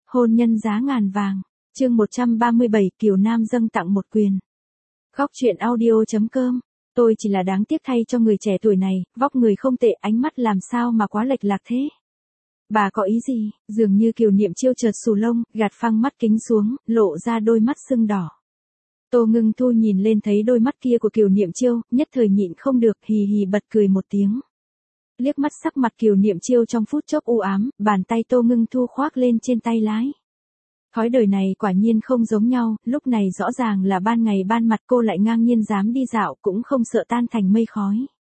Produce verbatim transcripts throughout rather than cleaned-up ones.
Hôn nhân giá ngàn vàng. Chương một trăm ba mươi bảy, Kiều Nam dâng tặng một quyền. Góc truyện audio.com. Tôi chỉ là đáng tiếc thay cho người trẻ tuổi này, vóc người không tệ, ánh mắt làm sao mà quá lệch lạc thế. Bà có ý gì? Dường như Kiều Niệm Chiêu chợt xù lông, gạt phăng mắt kính xuống, lộ ra đôi mắt sưng đỏ. Tô Ngưng Thu nhìn lên thấy đôi mắt kia của Kiều Niệm Chiêu, nhất thời nhịn không được, hì hì bật cười một tiếng. Liếc mắt sắc mặt Kiều Niệm Chiêu trong phút chốc u ám, bàn tay Tô Ngưng Thu khoác lên trên tay lái. Thói đời này quả nhiên không giống nhau, lúc này rõ ràng là ban ngày ban mặt cô lại ngang nhiên dám đi dạo, cũng không sợ tan thành mây khói.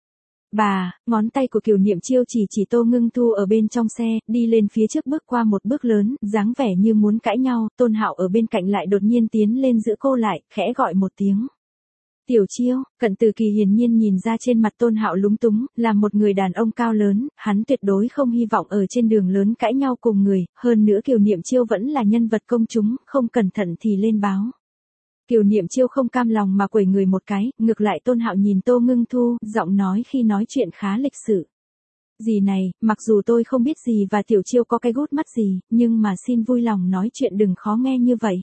Bà, ngón tay của Kiều Niệm Chiêu chỉ chỉ Tô Ngưng Thu ở bên trong xe, đi lên phía trước bước qua một bước lớn, dáng vẻ như muốn cãi nhau, Tôn Hạo ở bên cạnh lại đột nhiên tiến lên giữ cô lại, khẽ gọi một tiếng. Tiểu Chiêu. Cận Từ Kỳ hiển nhiên nhìn ra trên mặt Tôn Hạo lúng túng, là một người đàn ông cao lớn, hắn tuyệt đối không hy vọng ở trên đường lớn cãi nhau cùng người, hơn nữa Kiều Niệm Chiêu vẫn là nhân vật công chúng, không cẩn thận thì lên báo. Kiều Niệm Chiêu không cam lòng mà quẩy người một cái, ngược lại Tôn Hạo nhìn Tô Ngưng Thu, giọng nói khi nói chuyện khá lịch sự. Dì này, mặc dù tôi không biết gì và Tiểu Chiêu có cái gút mắt gì, nhưng mà xin vui lòng nói chuyện đừng khó nghe như vậy.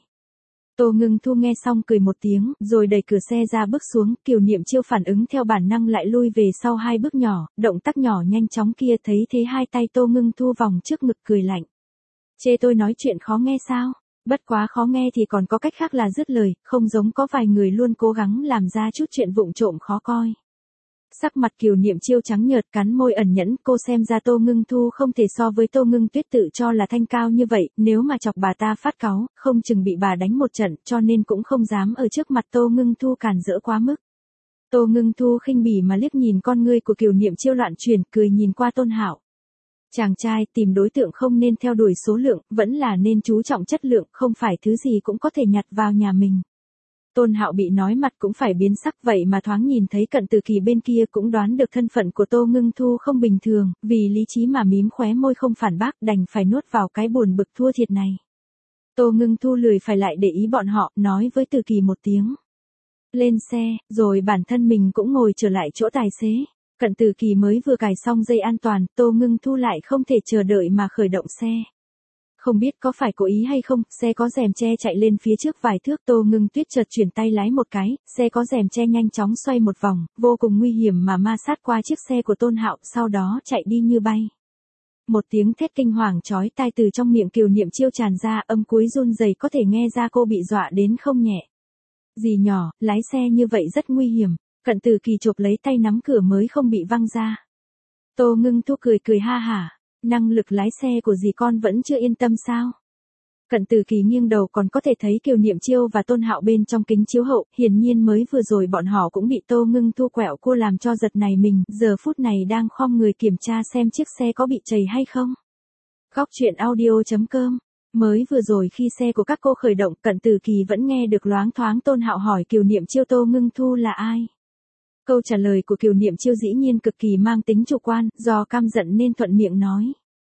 Tô Ngưng Thu nghe xong cười một tiếng, rồi đẩy cửa xe ra bước xuống, Kiều Niệm Chiêu phản ứng theo bản năng lại lui về sau hai bước nhỏ, động tác nhỏ nhanh chóng kia thấy thế hai tay Tô Ngưng Thu vòng trước ngực cười lạnh. Chê tôi nói chuyện khó nghe sao? Bất quá khó nghe thì còn có cách khác là dứt lời, không giống có vài người luôn cố gắng làm ra chút chuyện vụng trộm khó coi. Sắc mặt Kiều Niệm Chiêu trắng nhợt cắn môi ẩn nhẫn, cô xem ra Tô Ngưng Thu không thể so với Tô Ngưng Tuyết tự cho là thanh cao như vậy, nếu mà chọc bà ta phát cáu, không chừng bị bà đánh một trận, cho nên cũng không dám ở trước mặt Tô Ngưng Thu cản rỡ quá mức. Tô Ngưng Thu khinh bỉ mà liếc nhìn con ngươi của Kiều Niệm Chiêu loạn chuyển, cười nhìn qua Tôn Hạo. Chàng trai tìm đối tượng không nên theo đuổi số lượng, vẫn là nên chú trọng chất lượng, không phải thứ gì cũng có thể nhặt vào nhà mình. Tôn Hạo bị nói mặt cũng phải biến sắc, vậy mà thoáng nhìn thấy Cận Từ Kỳ bên kia cũng đoán được thân phận của Tô Ngưng Thu không bình thường, vì lý trí mà mím khóe môi không phản bác, đành phải nuốt vào cái buồn bực thua thiệt này. Tô Ngưng Thu lười phải lại để ý bọn họ, nói với Từ Kỳ một tiếng. Lên xe, rồi bản thân mình cũng ngồi trở lại chỗ tài xế. Cận Từ Kỳ mới vừa cài xong dây an toàn, Tô Ngưng Thu lại không thể chờ đợi mà khởi động xe. Không biết có phải cố ý hay không, xe có rèm che chạy lên phía trước vài thước, Tô Ngưng Tuyết chợt chuyển tay lái một cái, xe có rèm che nhanh chóng xoay một vòng, vô cùng nguy hiểm mà ma sát qua chiếc xe của Tôn Hạo, sau đó chạy đi như bay. Một tiếng thét kinh hoàng chói tai từ trong miệng Kiều Niệm Chiêu tràn ra, âm cuối run rẩy có thể nghe ra cô bị dọa đến không nhẹ. Dì nhỏ, lái xe như vậy rất nguy hiểm. Cận Từ Kỳ chộp lấy tay nắm cửa mới không bị văng ra. Tô Ngưng Thu cười cười ha hả, năng lực lái xe của dì con vẫn chưa yên tâm sao? Cận Từ Kỳ nghiêng đầu còn có thể thấy Kiều Niệm Chiêu và Tôn Hạo bên trong kính chiếu hậu, hiển nhiên mới vừa rồi bọn họ cũng bị Tô Ngưng Thu quẹo cô làm cho giật này mình, giờ phút này đang khom người kiểm tra xem chiếc xe có bị trầy hay không. Góc truyện audio.com. Mới vừa rồi khi xe của các cô khởi động, Cận Từ Kỳ vẫn nghe được loáng thoáng Tôn Hạo hỏi Kiều Niệm Chiêu Tô Ngưng Thu là ai. Câu trả lời của Kiều Niệm Chiêu dĩ nhiên cực kỳ mang tính chủ quan, do căm giận nên thuận miệng nói.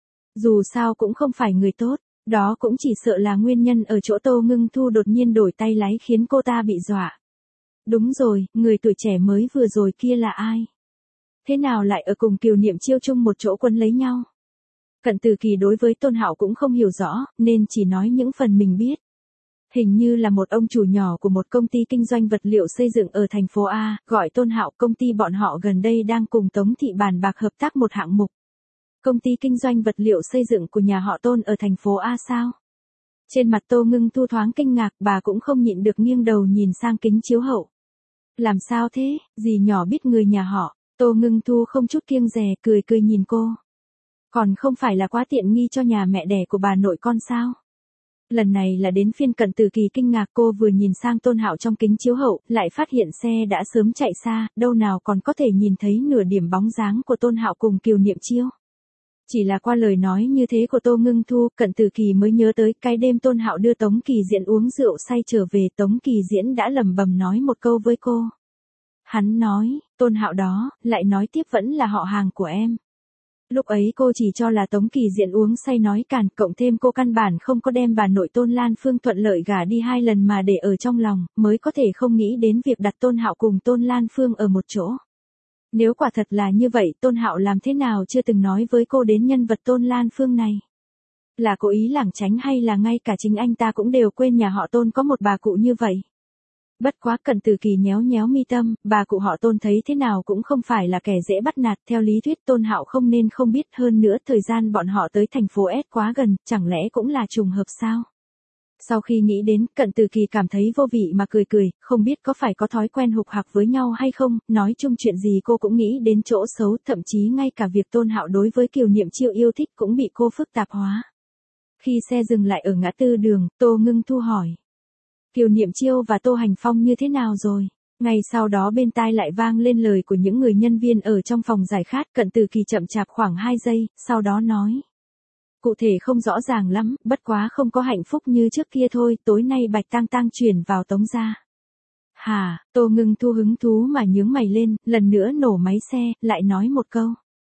Dù sao cũng không phải người tốt, đó cũng chỉ sợ là nguyên nhân ở chỗ Tô Ngưng Thu đột nhiên đổi tay lái khiến cô ta bị dọa. Đúng rồi, người tuổi trẻ mới vừa rồi kia là ai? Thế nào lại ở cùng Kiều Niệm Chiêu chung một chỗ quấn lấy nhau? Cận Từ Kỳ đối với Tôn Hạo cũng không hiểu rõ, nên chỉ nói những phần mình biết. Hình như là một ông chủ nhỏ của một công ty kinh doanh vật liệu xây dựng ở thành phố A, gọi Tôn Hạo, công ty bọn họ gần đây đang cùng Tống Thị bàn bạc hợp tác một hạng mục. Công ty kinh doanh vật liệu xây dựng của nhà họ Tôn ở thành phố A sao? Trên mặt Tô Ngưng Thu thoáng kinh ngạc, bà cũng không nhịn được nghiêng đầu nhìn sang kính chiếu hậu. Làm sao thế, dì nhỏ biết người nhà họ? Tô Ngưng Thu không chút kiêng dè, cười cười nhìn cô. Còn không phải là quá tiện nghi cho nhà mẹ đẻ của bà nội con sao? Lần này là đến phiên Cận Từ Kỳ kinh ngạc, cô vừa nhìn sang Tôn Hạo trong kính chiếu hậu, lại phát hiện xe đã sớm chạy xa, đâu nào còn có thể nhìn thấy nửa điểm bóng dáng của Tôn Hạo cùng Kiều Niệm Chiêu. Chỉ là qua lời nói như thế của Tô Ngưng Thu, Cận Từ Kỳ mới nhớ tới cái đêm Tôn Hạo đưa Tống Kỳ Diễn uống rượu say trở về, Tống Kỳ Diễn đã lẩm bẩm nói một câu với cô. Hắn nói, Tôn Hạo đó, lại nói tiếp vẫn là họ hàng của em. Lúc ấy cô chỉ cho là Tống Kỳ Diễn uống say nói càn, cộng thêm cô căn bản không có đem bà nội Tôn Lan Phương thuận lợi gả đi hai lần mà để ở trong lòng, mới có thể không nghĩ đến việc đặt Tôn Hạo cùng Tôn Lan Phương ở một chỗ. Nếu quả thật là như vậy, Tôn Hạo làm thế nào chưa từng nói với cô đến nhân vật Tôn Lan Phương này? Là cố ý lảng tránh hay là ngay cả chính anh ta cũng đều quên nhà họ Tôn có một bà cụ như vậy. Bất quá Cận Tử Kỳ nhéo nhéo mi tâm, bà cụ họ Tôn thấy thế nào cũng không phải là kẻ dễ bắt nạt, theo lý thuyết Tôn Hạo không nên không biết, hơn nữa thời gian bọn họ tới thành phố S quá gần, chẳng lẽ cũng là trùng hợp sao? Sau khi nghĩ đến, Cận Tử Kỳ cảm thấy vô vị mà cười cười, không biết có phải có thói quen hục hặc với nhau hay không, nói chung chuyện gì cô cũng nghĩ đến chỗ xấu, thậm chí ngay cả việc Tôn Hạo đối với Kiều Niệm Chiêu yêu thích cũng bị cô phức tạp hóa. Khi xe dừng lại ở ngã tư đường, Tô Ngưng Thu hỏi. Kiều Niệm Chiêu và Tô Hành Phong như thế nào rồi? Ngay sau đó bên tai lại vang lên lời của những người nhân viên ở trong phòng giải khát. Cận Tử Kỳ chậm chạp khoảng hai giây, sau đó nói. Cụ thể không rõ ràng lắm, bất quá không có hạnh phúc như trước kia thôi, tối nay Bạch Tang Tang chuyển vào Tống gia. Hà, Tô Ngưng Thu hứng thú mà nhướng mày lên, lần nữa nổ máy xe, lại nói một câu.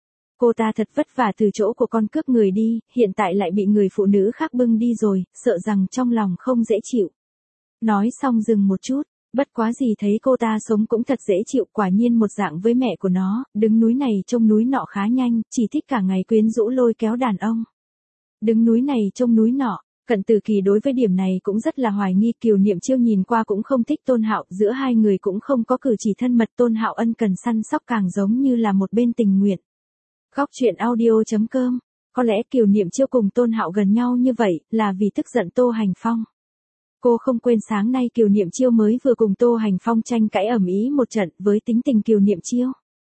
Cô ta thật vất vả từ chỗ của con cướp người đi, hiện tại lại bị người phụ nữ khác bưng đi rồi, sợ rằng trong lòng không dễ chịu. Nói xong dừng một chút, bất quá gì thấy cô ta sống cũng thật dễ chịu, quả nhiên một dạng với mẹ của nó, đứng núi này trông núi nọ khá nhanh, chỉ thích cả ngày quyến rũ lôi kéo đàn ông. Đứng núi này trông núi nọ, Cận Tử Kỳ đối với điểm này cũng rất là hoài nghi. Kiều Niệm Chiêu nhìn qua cũng không thích Tôn Hạo, giữa hai người cũng không có cử chỉ thân mật, Tôn Hạo ân cần săn sóc càng giống như là một bên tình nguyện. Góc truyện audio.com, có lẽ Kiều Niệm Chiêu cùng Tôn Hạo gần nhau như vậy, là vì tức giận Tô Hành Phong. Cô không quên sáng nay Kiều Niệm Chiêu mới vừa cùng Tô Hành Phong tranh cãi ầm ĩ một trận, với tính tình Kiều Niệm Chiêu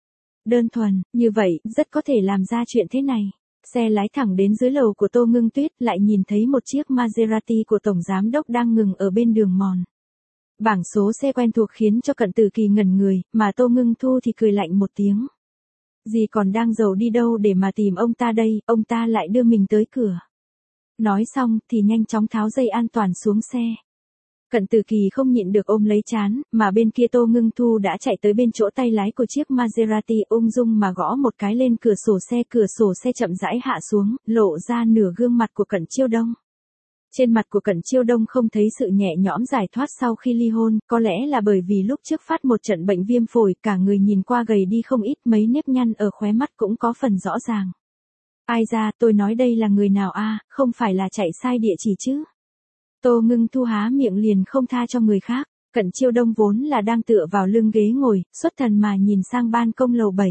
đơn thuần, như vậy, rất có thể làm ra chuyện thế này. Xe lái thẳng đến dưới lầu của Tô Ngưng Tuyết, lại nhìn thấy một chiếc Maserati của Tổng Giám Đốc đang ngừng ở bên đường mòn. Bảng số xe quen thuộc khiến cho Cận Tử Kỳ ngẩn người, mà Tô Ngưng Thu thì cười lạnh một tiếng. Dì còn đang giàu đi đâu để mà tìm ông ta đây, ông ta lại đưa mình tới cửa. Nói xong thì nhanh chóng tháo dây an toàn xuống xe. Cận Tử Kỳ không nhịn được ôm lấy trán, mà bên kia Tô Ngưng Thu đã chạy tới bên chỗ tay lái của chiếc Maserati, ung dung mà gõ một cái lên cửa sổ xe, cửa sổ xe chậm rãi hạ xuống, lộ ra nửa gương mặt của Cận Chiêu Đông. Trên mặt của Cận Chiêu Đông không thấy sự nhẹ nhõm giải thoát sau khi ly hôn, có lẽ là bởi vì lúc trước phát một trận bệnh viêm phổi, cả người nhìn qua gầy đi không ít, mấy nếp nhăn ở khóe mắt cũng có phần rõ ràng. Ai ra, tôi nói đây là người nào a, không phải là chạy sai địa chỉ chứ? Tô Ngưng Thu há miệng liền không tha cho người khác. Cận Chiêu Đông vốn là đang tựa vào lưng ghế ngồi, xuất thần mà nhìn sang ban công lầu bảy.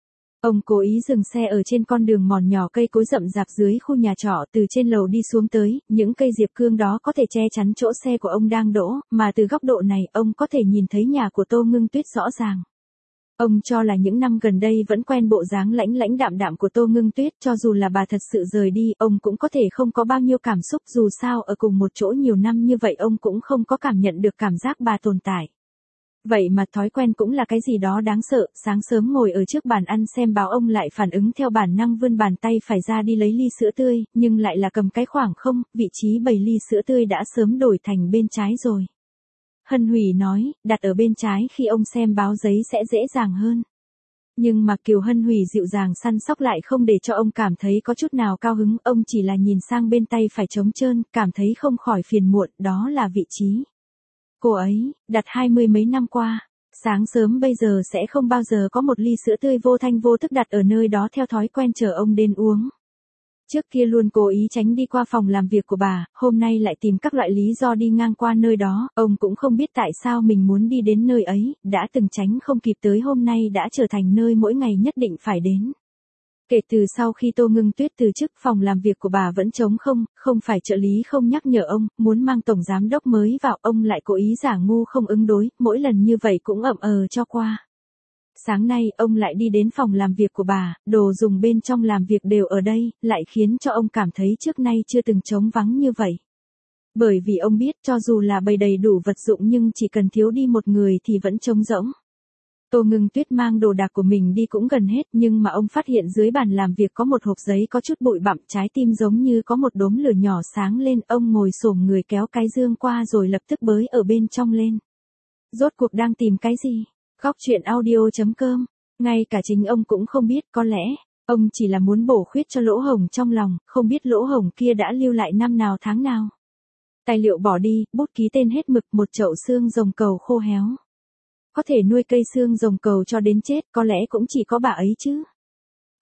Ông cố ý dừng xe ở trên con đường mòn nhỏ cây cối rậm rạp dưới khu nhà trọ, từ trên lầu đi xuống tới, những cây diệp cương đó có thể che chắn chỗ xe của ông đang đỗ, mà từ góc độ này ông có thể nhìn thấy nhà của Tô Ngưng Tuyết rõ ràng. Ông cho là những năm gần đây vẫn quen bộ dáng lãnh lãnh đạm đạm của Tô Ngưng Tuyết, cho dù là bà thật sự rời đi, ông cũng có thể không có bao nhiêu cảm xúc, dù sao ở cùng một chỗ nhiều năm như vậy ông cũng không có cảm nhận được cảm giác bà tồn tại. Vậy mà thói quen cũng là cái gì đó đáng sợ, sáng sớm ngồi ở trước bàn ăn xem báo ông lại phản ứng theo bản năng vươn bàn tay phải ra đi lấy ly sữa tươi, nhưng lại là cầm cái khoảng không, vị trí bày ly sữa tươi đã sớm đổi thành bên trái rồi. Hân Hủy nói, đặt ở bên trái khi ông xem báo giấy sẽ dễ dàng hơn. Nhưng mà Kiều Hân Hủy dịu dàng săn sóc lại không để cho ông cảm thấy có chút nào cao hứng, ông chỉ là nhìn sang bên tay phải trống trơn, cảm thấy không khỏi phiền muộn, đó là vị trí cô ấy đặt hai mươi mấy năm qua. Sáng sớm bây giờ sẽ không bao giờ có một ly sữa tươi vô thanh vô tức đặt ở nơi đó theo thói quen chờ ông đến uống. Trước kia luôn cố ý tránh đi qua phòng làm việc của bà, hôm nay lại tìm các loại lý do đi ngang qua nơi đó, ông cũng không biết tại sao mình muốn đi đến nơi ấy, đã từng tránh không kịp tới hôm nay đã trở thành nơi mỗi ngày nhất định phải đến. Kể từ sau khi Tô Ngưng Tuyết từ chức, phòng làm việc của bà vẫn trống không, không phải trợ lý không nhắc nhở ông, muốn mang tổng giám đốc mới vào, ông lại cố ý giả ngu không ứng đối, mỗi lần như vậy cũng ậm ờ cho qua. Sáng nay, ông lại đi đến phòng làm việc của bà, đồ dùng bên trong làm việc đều ở đây, lại khiến cho ông cảm thấy trước nay chưa từng trống vắng như vậy. Bởi vì ông biết cho dù là bày đầy đủ vật dụng nhưng chỉ cần thiếu đi một người thì vẫn trống rỗng. Tô Ngưng Tuyết mang đồ đạc của mình đi cũng gần hết, nhưng mà ông phát hiện dưới bàn làm việc có một hộp giấy có chút bụi bặm, trái tim giống như có một đốm lửa nhỏ sáng lên, ông ngồi xổm người kéo cái dương qua rồi lập tức bới ở bên trong lên. Rốt cuộc đang tìm cái gì? Góc truyện audio.com, ngay cả chính ông cũng không biết, có lẽ, ông chỉ là muốn bổ khuyết cho lỗ hổng trong lòng, không biết lỗ hổng kia đã lưu lại năm nào tháng nào. Tài liệu bỏ đi, bút ký tên hết mực, một chậu xương rồng cầu khô héo. Có thể nuôi cây xương rồng cầu cho đến chết, có lẽ cũng chỉ có bà ấy chứ.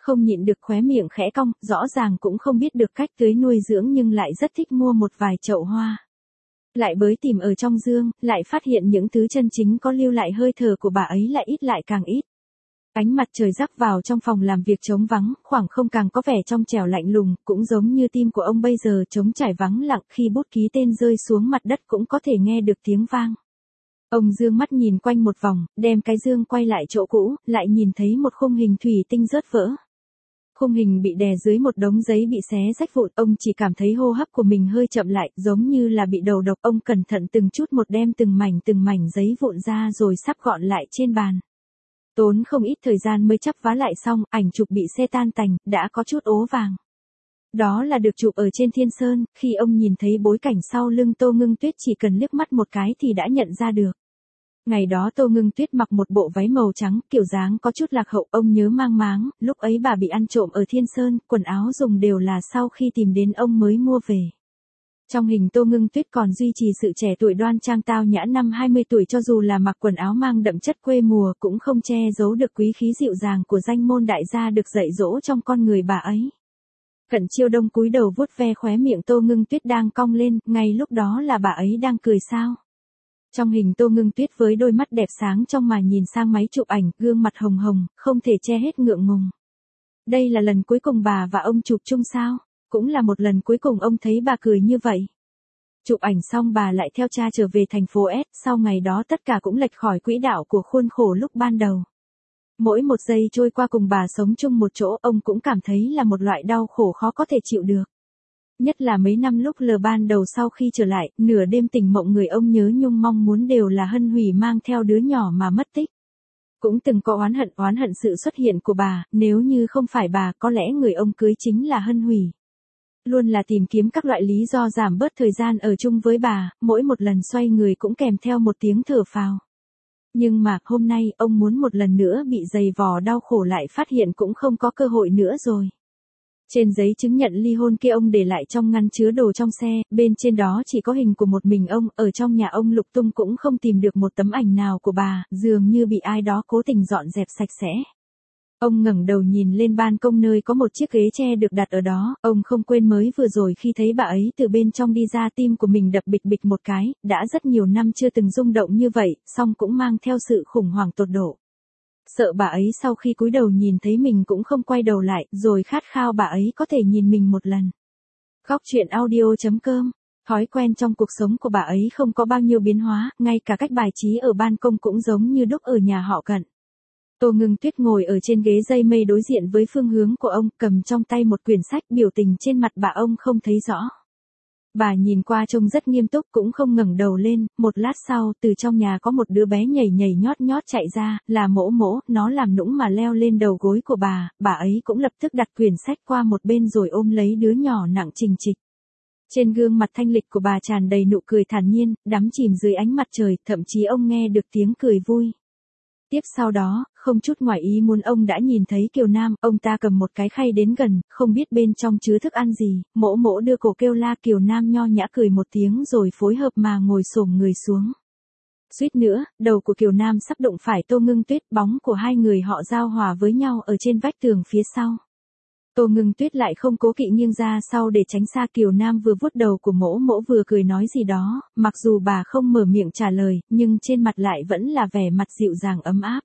không nhịn được khóe miệng khẽ cong, rõ ràng cũng không biết được cách tưới nuôi dưỡng nhưng lại rất thích mua một vài chậu hoa. Lại bới tìm ở trong dương, lại phát hiện những thứ chân chính có lưu lại hơi thở của bà ấy lại ít lại càng ít. Ánh mặt trời rắc vào trong phòng làm việc trống vắng, khoảng không càng có vẻ trong trẻo lạnh lùng, cũng giống như tim của ông bây giờ trống trải vắng lặng, khi bút ký tên rơi xuống mặt đất cũng có thể nghe được tiếng vang. Ông dương mắt nhìn quanh một vòng, đem cái dương quay lại chỗ cũ, lại nhìn thấy một khung hình thủy tinh rớt vỡ. Khung hình bị đè dưới một đống giấy bị xé rách vụn, ông chỉ cảm thấy hô hấp của mình hơi chậm lại, giống như là bị đầu độc. Ông cẩn thận từng chút một đem từng mảnh từng mảnh giấy vụn ra rồi sắp gọn lại trên bàn. Tốn không ít thời gian mới chắp vá lại xong, ảnh chụp bị xe tan tành, đã có chút ố vàng. Đó là được chụp ở trên Thiên Sơn, khi ông nhìn thấy bối cảnh sau lưng Tô Ngưng Tuyết chỉ cần liếc mắt một cái thì đã nhận ra được. Ngày đó Tô Ngưng Tuyết mặc một bộ váy màu trắng, kiểu dáng có chút lạc hậu, ông nhớ mang máng, lúc ấy bà bị ăn trộm ở Thiên Sơn, quần áo dùng đều là sau khi tìm đến ông mới mua về. Trong hình Tô Ngưng Tuyết còn duy trì sự trẻ tuổi đoan trang tao nhã, năm hai mươi tuổi cho dù là mặc quần áo mang đậm chất quê mùa cũng không che giấu được quý khí dịu dàng của danh môn đại gia được dạy dỗ trong con người bà ấy. Cận Chiêu Đông cúi đầu vuốt ve khóe miệng Tô Ngưng Tuyết đang cong lên, ngay lúc đó là bà ấy đang cười sao. Trong hình Tô Ngưng Tuyết với đôi mắt đẹp sáng trong mà nhìn sang máy chụp ảnh, gương mặt hồng hồng, không thể che hết ngượng ngùng. Đây là lần cuối cùng bà và ông chụp chung sao? Cũng là một lần cuối cùng ông thấy bà cười như vậy. Chụp ảnh xong bà lại theo cha trở về thành phố S, sau ngày đó tất cả cũng lệch khỏi quỹ đạo của khuôn khổ lúc ban đầu. Mỗi một giây trôi qua cùng bà sống chung một chỗ, ông cũng cảm thấy là một loại đau khổ khó có thể chịu được. Nhất là mấy năm lúc lờ ban đầu sau khi trở lại, nửa đêm tỉnh mộng người ông nhớ nhung mong muốn đều là Hân Hủy mang theo đứa nhỏ mà mất tích. Cũng từng có oán hận oán hận sự xuất hiện của bà, nếu như không phải bà có lẽ người ông cưới chính là Hân Hủy. Luôn là tìm kiếm các loại lý do giảm bớt thời gian ở chung với bà, mỗi một lần xoay người cũng kèm theo một tiếng thở phào. Nhưng mà, hôm nay, ông muốn một lần nữa bị giày vò đau khổ lại phát hiện cũng không có cơ hội nữa rồi. Trên giấy chứng nhận ly hôn kia ông để lại trong ngăn chứa đồ trong xe, bên trên đó chỉ có hình của một mình ông, ở trong nhà ông lục tung cũng không tìm được một tấm ảnh nào của bà, dường như bị ai đó cố tình dọn dẹp sạch sẽ. Ông ngẩng đầu nhìn lên ban công nơi có một chiếc ghế tre được đặt ở đó, ông không quên mới vừa rồi khi thấy bà ấy từ bên trong đi ra tim của mình đập bịch bịch một cái, đã rất nhiều năm chưa từng rung động như vậy, song cũng mang theo sự khủng hoảng tột độ. Sợ bà ấy sau khi cúi đầu nhìn thấy mình cũng không quay đầu lại, rồi khát khao bà ấy có thể nhìn mình một lần. Góc truyện audio chấm com. Thói quen trong cuộc sống của bà ấy không có bao nhiêu biến hóa, ngay cả cách bài trí ở ban công cũng giống như đúc ở nhà họ Cận. Tô Ngưng Tuyết ngồi ở trên ghế dây mây đối diện với phương hướng của ông, cầm trong tay một quyển sách, biểu tình trên mặt bà ông không thấy rõ. Bà nhìn qua trông rất nghiêm túc cũng không ngẩng đầu lên, một lát sau, từ trong nhà có một đứa bé nhảy nhảy nhót nhót chạy ra, là Mỗ Mỗ, nó làm nũng mà leo lên đầu gối của bà, bà ấy cũng lập tức đặt quyển sách qua một bên rồi ôm lấy đứa nhỏ nặng trình trịch. Trên gương mặt thanh lịch của bà tràn đầy nụ cười thản nhiên, đắm chìm dưới ánh mặt trời, thậm chí ông nghe được tiếng cười vui. Tiếp sau đó, không chút ngoài ý muốn ông đã nhìn thấy Kiều Nam, ông ta cầm một cái khay đến gần, không biết bên trong chứa thức ăn gì, Mỗ Mỗ đưa cổ kêu la, Kiều Nam nho nhã cười một tiếng rồi phối hợp mà ngồi xổm người xuống. Suýt nữa, đầu của Kiều Nam sắp đụng phải Tô Ngưng Tuyết, bóng của hai người họ giao hòa với nhau ở trên vách tường phía sau. Tô Ngưng Tuyết lại không cố kỵ nghiêng ra sau để tránh xa, Kiều Nam vừa vuốt đầu của Mỗ Mỗ vừa cười nói gì đó, mặc dù bà không mở miệng trả lời, nhưng trên mặt lại vẫn là vẻ mặt dịu dàng ấm áp.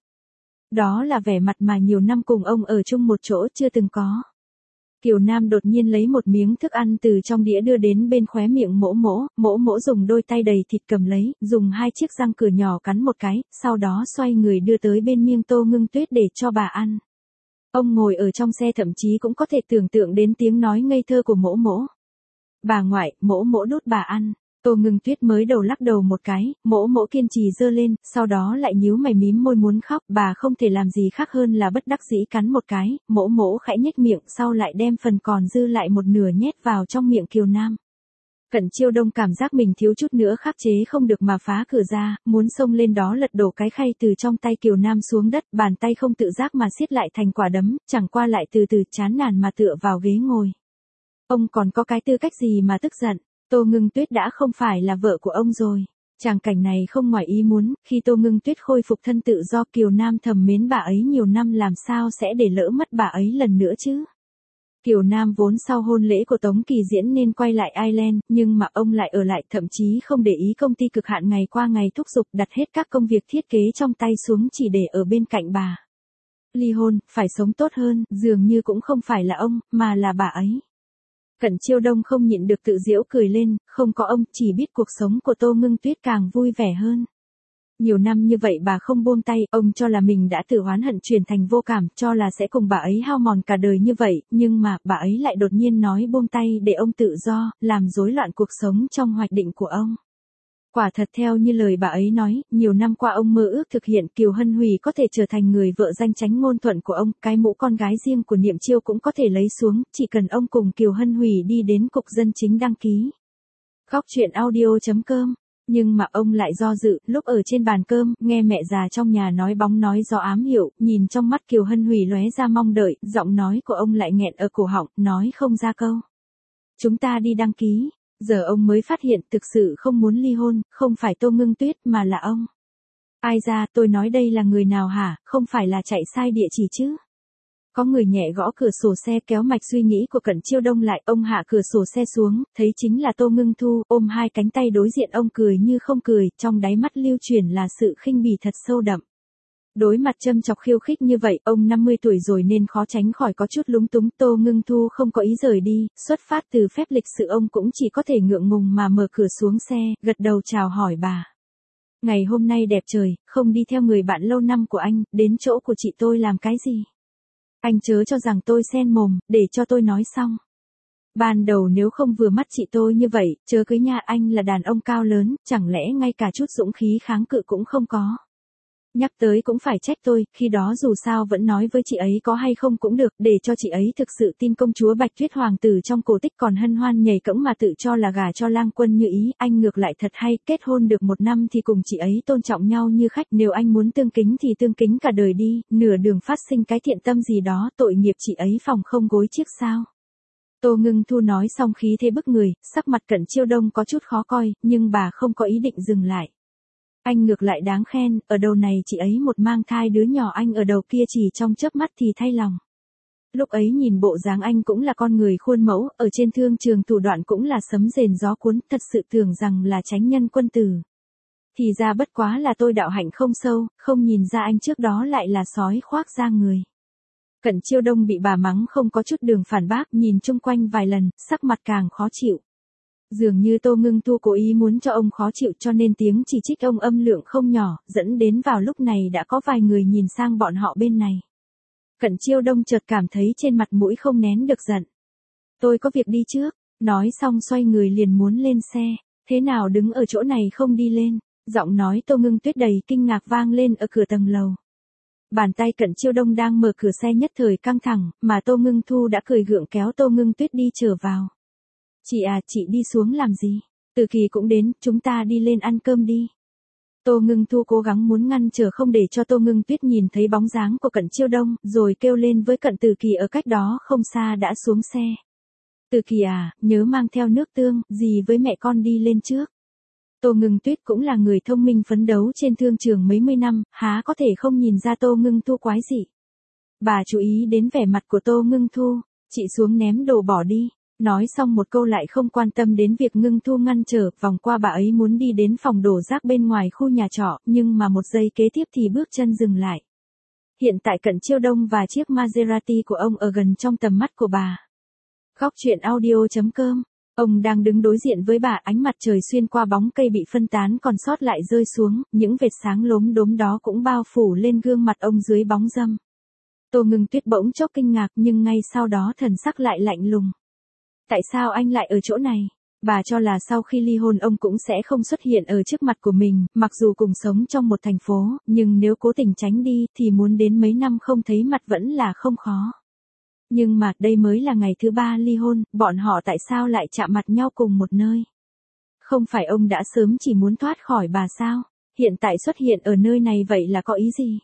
Đó là vẻ mặt mà nhiều năm cùng ông ở chung một chỗ chưa từng có. Kiều Nam đột nhiên lấy một miếng thức ăn từ trong đĩa đưa đến bên khóe miệng Mỗ Mỗ, Mỗ Mỗ dùng đôi tay đầy thịt cầm lấy, dùng hai chiếc răng cửa nhỏ cắn một cái, sau đó xoay người đưa tới bên miệng Tô Ngưng Tuyết để cho bà ăn. Ông ngồi ở trong xe thậm chí cũng có thể tưởng tượng đến tiếng nói ngây thơ của Mỗ Mỗ. Bà ngoại, Mỗ Mỗ đút bà ăn. Tô Ngưng Tuyết mới đầu lắc đầu một cái, Mỗ Mỗ kiên trì giơ lên, sau đó lại nhíu mày mím môi muốn khóc, bà không thể làm gì khác hơn là bất đắc dĩ cắn một cái, Mỗ Mỗ khẽ nhếch miệng, sau lại đem phần còn dư lại một nửa nhét vào trong miệng Kiều Nam. Cận Chiêu Đông cảm giác mình thiếu chút nữa khắc chế không được mà phá cửa ra, muốn xông lên đó lật đổ cái khay từ trong tay Kiều Nam xuống đất, bàn tay không tự giác mà siết lại thành quả đấm, chẳng qua lại từ từ chán nản mà tựa vào ghế ngồi. Ông còn có cái tư cách gì mà tức giận, Tô Ngưng Tuyết đã không phải là vợ của ông rồi. Tràng cảnh này không ngoài ý muốn, khi Tô Ngưng Tuyết khôi phục thân tự do Kiều Nam thầm mến bà ấy nhiều năm làm sao sẽ để lỡ mất bà ấy lần nữa chứ. Kiều Nam vốn sau hôn lễ của Tống Kỳ Diễn nên quay lại Ireland, nhưng mà ông lại ở lại, thậm chí không để ý công ty cực hạn ngày qua ngày thúc giục đặt hết các công việc thiết kế trong tay xuống chỉ để ở bên cạnh bà. Ly hôn, phải sống tốt hơn, dường như cũng không phải là ông, mà là bà ấy. Cẩn Chiêu Đông không nhịn được tự giễu cười lên, không có ông, chỉ biết cuộc sống của Tô Ngưng Tuyết càng vui vẻ hơn. Nhiều năm như vậy bà không buông tay, ông cho là mình đã từ oán hận chuyển thành vô cảm, cho là sẽ cùng bà ấy hao mòn cả đời như vậy, nhưng mà, bà ấy lại đột nhiên nói buông tay để ông tự do, làm rối loạn cuộc sống trong hoạch định của ông. Quả thật theo như lời bà ấy nói, nhiều năm qua ông mơ ước thực hiện Kiều Hân Hủy có thể trở thành người vợ danh chánh ngôn thuận của ông, cái mũ con gái riêng của Niệm Chiêu cũng có thể lấy xuống, chỉ cần ông cùng Kiều Hân Hủy đi đến cục dân chính đăng ký. Góc truyện audio chấm com. Nhưng mà ông lại do dự, lúc ở trên bàn cơm, nghe mẹ già trong nhà nói bóng nói gió ám hiệu, nhìn trong mắt Kiều Hân Hủy lóe ra mong đợi, giọng nói của ông lại nghẹn ở cổ họng, nói không ra câu. Chúng ta đi đăng ký. Giờ ông mới phát hiện thực sự không muốn ly hôn, không phải Tô Ngưng Tuyết mà là ông. Ai ra, tôi nói đây là người nào hả, không phải là chạy sai địa chỉ chứ. Có người nhẹ gõ cửa sổ xe kéo mạch suy nghĩ của Cẩn Chiêu Đông lại, ông hạ cửa sổ xe xuống, thấy chính là Tô Ngưng Thu, ôm hai cánh tay đối diện ông cười như không cười, trong đáy mắt lưu chuyển là sự khinh bỉ thật sâu đậm. Đối mặt châm chọc khiêu khích như vậy, ông năm mươi tuổi rồi nên khó tránh khỏi có chút lúng túng. Tô Ngưng Thu không có ý rời đi, xuất phát từ phép lịch sự ông cũng chỉ có thể ngượng ngùng mà mở cửa xuống xe, gật đầu chào hỏi bà. Ngày hôm nay đẹp trời, không đi theo người bạn lâu năm của anh, đến chỗ của chị tôi làm cái gì? Anh chớ cho rằng tôi xen mồm, để cho tôi nói xong. Ban đầu nếu không vừa mắt chị tôi như vậy, chớ cưới nha, anh là đàn ông cao lớn, chẳng lẽ ngay cả chút dũng khí kháng cự cũng không có. Nhắc tới cũng phải trách tôi, khi đó dù sao vẫn nói với chị ấy có hay không cũng được, để cho chị ấy thực sự tin công chúa Bạch Tuyết hoàng tử trong cổ tích còn hân hoan nhảy cẫng mà tự cho là gả cho lang quân như ý, anh ngược lại thật hay, kết hôn được một năm thì cùng chị ấy tôn trọng nhau như khách, nếu anh muốn tương kính thì tương kính cả đời đi, nửa đường phát sinh cái thiện tâm gì đó, tội nghiệp chị ấy phòng không gối chiếc sao. Tô Ngưng Thu nói xong khí thế bức người, sắc mặt Cẩn Chiêu Đông có chút khó coi, nhưng bà không có ý định dừng lại. Anh ngược lại đáng khen, ở đầu này chị ấy một mang thai đứa nhỏ, anh ở đầu kia chỉ trong chớp mắt thì thay lòng. Lúc ấy nhìn bộ dáng anh cũng là con người khuôn mẫu, ở trên thương trường thủ đoạn cũng là sấm rền gió cuốn, thật sự tưởng rằng là chánh nhân quân tử. Thì ra bất quá là tôi đạo hạnh không sâu, không nhìn ra anh trước đó lại là sói khoác da người. Cẩn Chiêu Đông bị bà mắng không có chút đường phản bác, nhìn chung quanh vài lần, sắc mặt càng khó chịu. Dường như Tô Ngưng Thu cố ý muốn cho ông khó chịu cho nên tiếng chỉ trích ông âm lượng không nhỏ, dẫn đến vào lúc này đã có vài người nhìn sang bọn họ bên này. Cẩn Chiêu Đông chợt cảm thấy trên mặt mũi không nén được giận. Tôi có việc đi trước, nói xong xoay người liền muốn lên xe, thế nào đứng ở chỗ này không đi lên, giọng nói Tô Ngưng Tuyết đầy kinh ngạc vang lên ở cửa tầng lầu. Bàn tay Cẩn Chiêu Đông đang mở cửa xe nhất thời căng thẳng, mà Tô Ngưng Thu đã cười gượng kéo Tô Ngưng Tuyết đi trở vào. Chị à, chị đi xuống làm gì? Từ Kỳ cũng đến, chúng ta đi lên ăn cơm đi. Tô Ngưng Thu cố gắng muốn ngăn trở không để cho Tô Ngưng Tuyết nhìn thấy bóng dáng của Cẩn Chiêu Đông, rồi kêu lên với Cẩn Từ Kỳ ở cách đó không xa đã xuống xe. Từ Kỳ à, nhớ mang theo nước tương, dì với mẹ con đi lên trước. Tô Ngưng Tuyết cũng là người thông minh phấn đấu trên thương trường mấy mươi năm, há có thể không nhìn ra Tô Ngưng Thu quái dị. Bà chú ý đến vẻ mặt của Tô Ngưng Thu, chị xuống ném đồ bỏ đi. Nói xong một câu lại không quan tâm đến việc Ngưng Thu ngăn trở, vòng qua bà ấy muốn đi đến phòng đổ rác bên ngoài khu nhà trọ, nhưng mà một giây kế tiếp thì bước chân dừng lại. Hiện tại Cẩn Chiêu Đông và chiếc Maserati của ông ở gần trong tầm mắt của bà. Góc truyện audio chấm com. Ông đang đứng đối diện với bà, ánh mặt trời xuyên qua bóng cây bị phân tán còn sót lại rơi xuống, những vệt sáng lốm đốm đó cũng bao phủ lên gương mặt ông dưới bóng râm. Tô Ngưng Tuyết bỗng chốc kinh ngạc nhưng ngay sau đó thần sắc lại lạnh lùng. Tại sao anh lại ở chỗ này? Bà cho là sau khi ly hôn ông cũng sẽ không xuất hiện ở trước mặt của mình, mặc dù cùng sống trong một thành phố, nhưng nếu cố tình tránh đi thì muốn đến mấy năm không thấy mặt vẫn là không khó. Nhưng mà đây mới là ngày thứ ba ly hôn, bọn họ tại sao lại chạm mặt nhau cùng một nơi? Không phải ông đã sớm chỉ muốn thoát khỏi bà sao? Hiện tại xuất hiện ở nơi này vậy là có ý gì?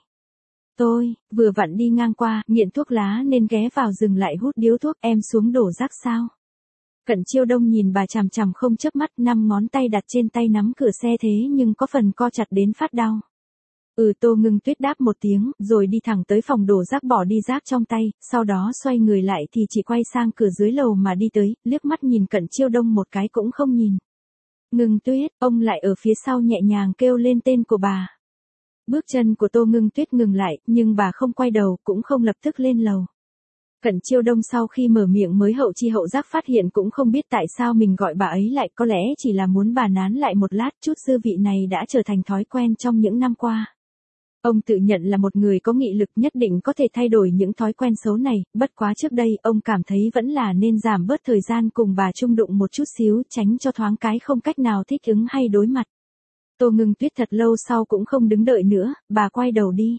Tôi, vừa vặn đi ngang qua, nghiện thuốc lá nên ghé vào dừng lại hút điếu thuốc, em xuống đổ rác sao? Cận Chiêu Đông nhìn bà chằm chằm không chớp mắt, năm ngón tay đặt trên tay nắm cửa xe thế nhưng có phần co chặt đến phát đau. Ừ, Tô Ngưng Tuyết đáp một tiếng, rồi đi thẳng tới phòng đổ rác bỏ đi rác trong tay, sau đó xoay người lại thì chỉ quay sang cửa dưới lầu mà đi tới, liếc mắt nhìn Cận Chiêu Đông một cái cũng không nhìn. Ngưng Tuyết, ông lại ở phía sau nhẹ nhàng kêu lên tên của bà. Bước chân của Tô Ngưng Tuyết ngừng lại, nhưng bà không quay đầu, cũng không lập tức lên lầu. Cận Chiêu Đông sau khi mở miệng mới hậu chi hậu giác phát hiện cũng không biết tại sao mình gọi bà ấy lại, có lẽ chỉ là muốn bà nán lại một lát, chút dư vị này đã trở thành thói quen trong những năm qua. Ông tự nhận là một người có nghị lực, nhất định có thể thay đổi những thói quen xấu này, bất quá trước đây ông cảm thấy vẫn là nên giảm bớt thời gian cùng bà chung đụng một chút xíu, tránh cho thoáng cái không cách nào thích ứng hay đối mặt. Tô Ngưng Tuyết thật lâu sau cũng không đứng đợi nữa, bà quay đầu đi.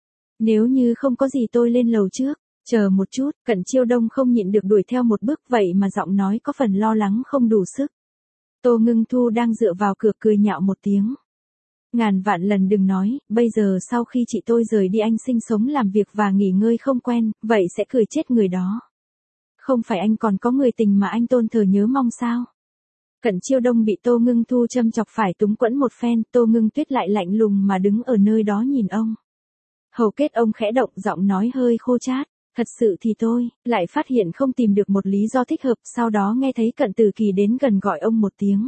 Nếu như không có gì tôi lên lầu trước. Chờ một chút, Cận Chiêu Đông không nhịn được đuổi theo một bước, vậy mà giọng nói có phần lo lắng không đủ sức. Tô Ngưng Thu đang dựa vào cửa cười nhạo một tiếng. Ngàn vạn lần đừng nói, bây giờ sau khi chị tôi rời đi anh sinh sống làm việc và nghỉ ngơi không quen, vậy sẽ cười chết người đó. Không phải anh còn có người tình mà anh tôn thờ nhớ mong sao? Cận Chiêu Đông bị Tô Ngưng Thu châm chọc phải túng quẫn một phen, Tô Ngưng Tuyết lại lạnh lùng mà đứng ở nơi đó nhìn ông. Hầu kết ông khẽ động, giọng nói hơi khô chát. Thật sự thì tôi, lại phát hiện không tìm được một lý do thích hợp, sau đó nghe thấy Cận Tử Kỳ đến gần gọi ông một tiếng.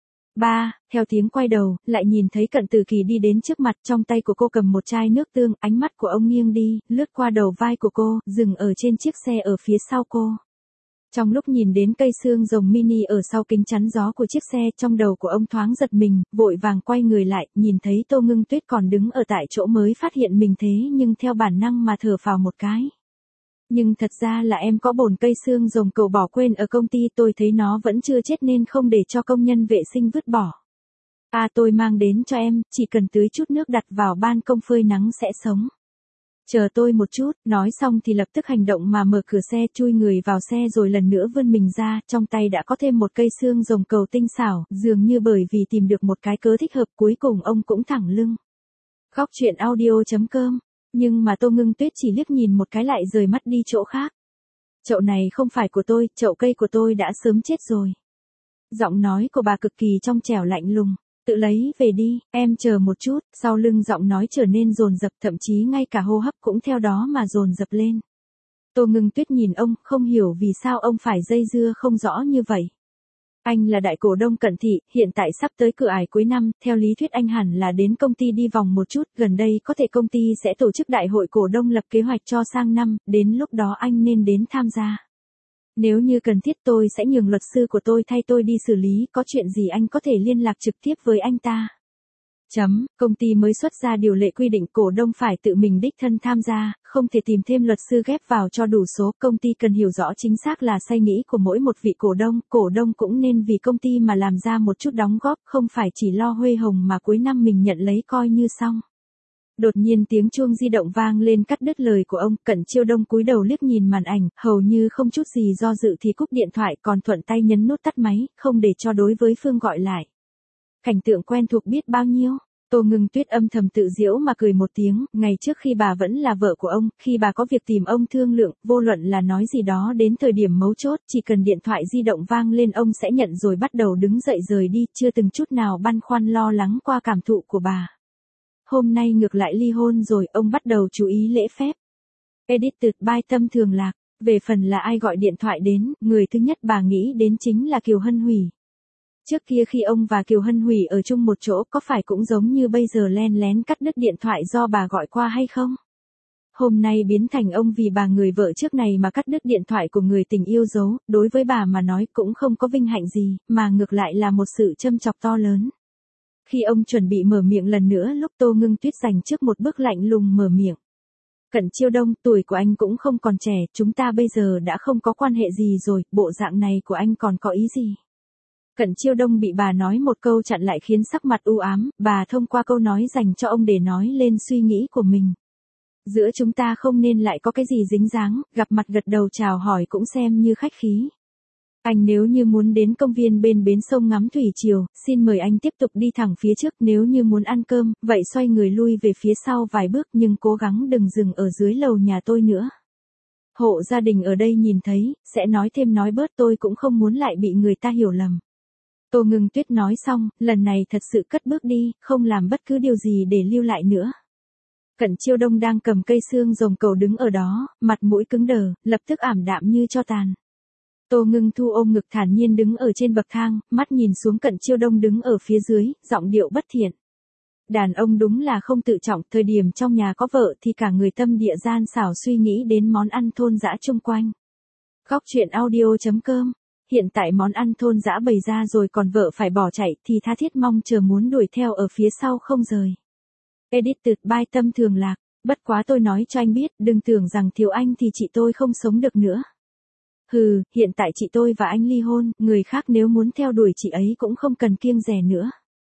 Ba, theo tiếng quay đầu, lại nhìn thấy Cận Tử Kỳ đi đến trước mặt, trong tay của cô cầm một chai nước tương, ánh mắt của ông nghiêng đi, lướt qua đầu vai của cô, dừng ở trên chiếc xe ở phía sau cô. Trong lúc nhìn đến cây xương rồng mini ở sau kính chắn gió của chiếc xe, trong đầu của ông thoáng giật mình, vội vàng quay người lại, nhìn thấy Tô Ngưng Tuyết còn đứng ở tại chỗ mới phát hiện mình thế nhưng theo bản năng mà thở phào một cái. Nhưng thật ra là em có bồn cây xương rồng cậu bỏ quên ở công ty, tôi thấy nó vẫn chưa chết nên không để cho công nhân vệ sinh vứt bỏ. À, tôi mang đến cho em, chỉ cần tưới chút nước đặt vào ban công phơi nắng sẽ sống. Chờ tôi một chút, nói xong thì lập tức hành động mà mở cửa xe, chui người vào xe rồi lần nữa vươn mình ra, trong tay đã có thêm một cây xương rồng cầu tinh xảo, dường như bởi vì tìm được một cái cớ thích hợp, cuối cùng ông cũng thẳng lưng. Góc truyện audio chấm com. Nhưng mà Tô Ngưng Tuyết chỉ liếc nhìn một cái lại rời mắt đi chỗ khác. Chậu này không phải của tôi, chậu cây của tôi đã sớm chết rồi. Giọng nói của bà cực kỳ trong trẻo lạnh lùng. Tự lấy về đi, em chờ một chút, sau lưng giọng nói trở nên dồn dập, thậm chí ngay cả hô hấp cũng theo đó mà dồn dập lên. Tô Ngưng Tuyết nhìn ông, không hiểu vì sao ông phải dây dưa không rõ như vậy. Anh là đại cổ đông Cận Thị, hiện tại sắp tới cửa ải cuối năm, theo lý thuyết anh hẳn là đến công ty đi vòng một chút, gần đây có thể công ty sẽ tổ chức đại hội cổ đông lập kế hoạch cho sang năm, đến lúc đó anh nên đến tham gia. Nếu như cần thiết tôi sẽ nhường luật sư của tôi thay tôi đi xử lý, có chuyện gì anh có thể liên lạc trực tiếp với anh ta. Chấm, công ty mới xuất ra điều lệ quy định cổ đông phải tự mình đích thân tham gia, không thể tìm thêm luật sư ghép vào cho đủ số. Công ty cần hiểu rõ chính xác là say nghĩ của mỗi một vị cổ đông, cổ đông cũng nên vì công ty mà làm ra một chút đóng góp, không phải chỉ lo huê hồng mà cuối năm mình nhận lấy coi như xong. Đột nhiên tiếng chuông di động vang lên cắt đứt lời của ông, Cận Chiêu Đông cúi đầu liếc nhìn màn ảnh, hầu như không chút gì do dự thì cúp điện thoại, còn thuận tay nhấn nút tắt máy, không để cho đối với phương gọi lại. Cảnh tượng quen thuộc biết bao nhiêu. Tô Ngưng Tuyết âm thầm tự giễu mà cười một tiếng, ngày trước khi bà vẫn là vợ của ông, khi bà có việc tìm ông thương lượng, vô luận là nói gì đó đến thời điểm mấu chốt, chỉ cần điện thoại di động vang lên ông sẽ nhận rồi bắt đầu đứng dậy rời đi, chưa từng chút nào băn khoăn lo lắng qua cảm thụ của bà. Hôm nay ngược lại ly hôn rồi, ông bắt đầu chú ý lễ phép. Edited by Tâm Thường Lạc. Về phần là ai gọi điện thoại đến, người thứ nhất bà nghĩ đến chính là Kiều Hân Hủy. Trước kia khi ông và Kiều Hân Hủy ở chung một chỗ có phải cũng giống như bây giờ len lén cắt đứt điện thoại do bà gọi qua hay không? Hôm nay biến thành ông vì bà người vợ trước này mà cắt đứt điện thoại của người tình yêu dấu, đối với bà mà nói cũng không có vinh hạnh gì, mà ngược lại là một sự châm chọc to lớn. Khi ông chuẩn bị mở miệng lần nữa lúc Tô Ngưng Tuyết dành trước một bước lạnh lùng mở miệng. Cận Chiêu Đông, tuổi của anh cũng không còn trẻ, chúng ta bây giờ đã không có quan hệ gì rồi, bộ dạng này của anh còn có ý gì? Cận Chiêu Đông bị bà nói một câu chặn lại khiến sắc mặt u ám, bà thông qua câu nói dành cho ông để nói lên suy nghĩ của mình. Giữa chúng ta không nên lại có cái gì dính dáng, gặp mặt gật đầu chào hỏi cũng xem như khách khí. Anh nếu như muốn đến công viên bên bến sông ngắm thủy triều, xin mời anh tiếp tục đi thẳng phía trước, nếu như muốn ăn cơm, vậy xoay người lui về phía sau vài bước nhưng cố gắng đừng dừng ở dưới lầu nhà tôi nữa. Hộ gia đình ở đây nhìn thấy, sẽ nói thêm nói bớt, tôi cũng không muốn lại bị người ta hiểu lầm. Tô Ngưng Tuyết nói xong, lần này thật sự cất bước đi, không làm bất cứ điều gì để lưu lại nữa. Cẩn Chiêu Đông đang cầm cây xương rồng cầu đứng ở đó, mặt mũi cứng đờ, lập tức ảm đạm như tro tàn. Tô Ngưng Thu ôm ngực thản nhiên đứng ở trên bậc thang, mắt nhìn xuống Cẩn Chiêu Đông đứng ở phía dưới, giọng điệu bất thiện. Đàn ông đúng là không tự trọng, thời điểm trong nhà có vợ thì cả người tâm địa gian xảo suy nghĩ đến món ăn thôn dã chung quanh. Góc truyện audio chấm com. Hiện tại món ăn thôn dã bày ra rồi còn vợ phải bỏ chạy thì tha thiết mong chờ muốn đuổi theo ở phía sau không rời. Edited by Tâm Thường Lạc. Bất quá tôi nói cho anh biết, đừng tưởng rằng thiếu anh thì chị tôi không sống được nữa. Hừ, hiện tại chị tôi và anh ly hôn, người khác nếu muốn theo đuổi chị ấy cũng không cần kiêng dè nữa.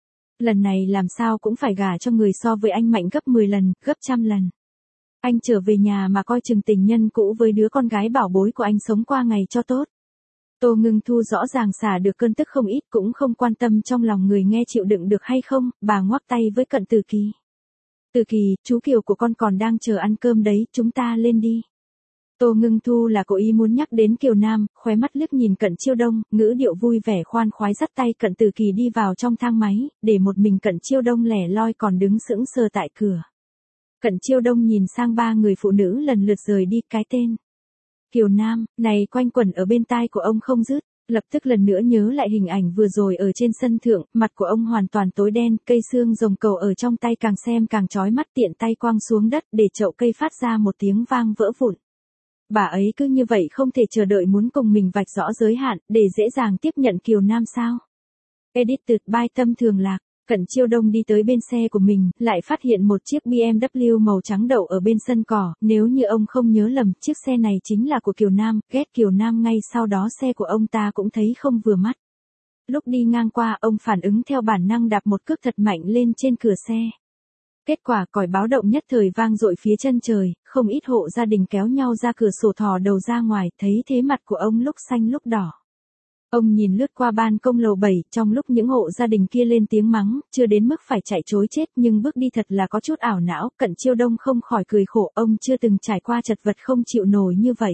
Lần này làm sao cũng phải gả cho người so với anh mạnh gấp mười lần, gấp trăm lần. Anh trở về nhà mà coi chừng tình nhân cũ với đứa con gái bảo bối của anh sống qua ngày cho tốt. Tô Ngưng Thu rõ ràng xả được cơn tức không ít, cũng không quan tâm trong lòng người nghe chịu đựng được hay không, bà ngoắc tay với Cận Từ Kỳ. Từ Kỳ, chú Kiều của con còn đang chờ ăn cơm đấy, chúng ta lên đi. Tô Ngưng Thu là cố ý muốn nhắc đến Kiều Nam, khóe mắt liếc nhìn Cận Chiêu Đông, ngữ điệu vui vẻ khoan khoái dắt tay Cận Từ Kỳ đi vào trong thang máy, để một mình Cận Chiêu Đông lẻ loi còn đứng sững sờ tại cửa. Cận Chiêu Đông nhìn sang ba người phụ nữ lần lượt rời đi, cái tên Kiều Nam này quanh quẩn ở bên tai của ông không dứt, lập tức lần nữa nhớ lại hình ảnh vừa rồi ở trên sân thượng, mặt của ông hoàn toàn tối đen, cây xương rồng cầu ở trong tay càng xem càng chói mắt, tiện tay quăng xuống đất để chậu cây phát ra một tiếng vang vỡ vụn. Bà ấy cứ như vậy không thể chờ đợi muốn cùng mình vạch rõ giới hạn, để dễ dàng tiếp nhận Kiều Nam sao? Edited by Tâm Thường Lạc. Cận Chiêu Đông đi tới bên xe của mình, lại phát hiện một chiếc bê em vê màu trắng đậu ở bên sân cỏ, nếu như ông không nhớ lầm, chiếc xe này chính là của Kiều Nam, ghét Kiều Nam ngay sau đó xe của ông ta cũng thấy không vừa mắt. Lúc đi ngang qua, ông phản ứng theo bản năng đạp một cước thật mạnh lên trên cửa xe. Kết quả còi báo động nhất thời vang dội phía chân trời, không ít hộ gia đình kéo nhau ra cửa sổ thò đầu ra ngoài, thấy thế mặt của ông lúc xanh lúc đỏ. Ông nhìn lướt qua ban công lầu bảy, trong lúc những hộ gia đình kia lên tiếng mắng, chưa đến mức phải chạy trối chết nhưng bước đi thật là có chút ảo não, Cận Chiêu Đông không khỏi cười khổ, ông chưa từng trải qua chật vật không chịu nổi như vậy.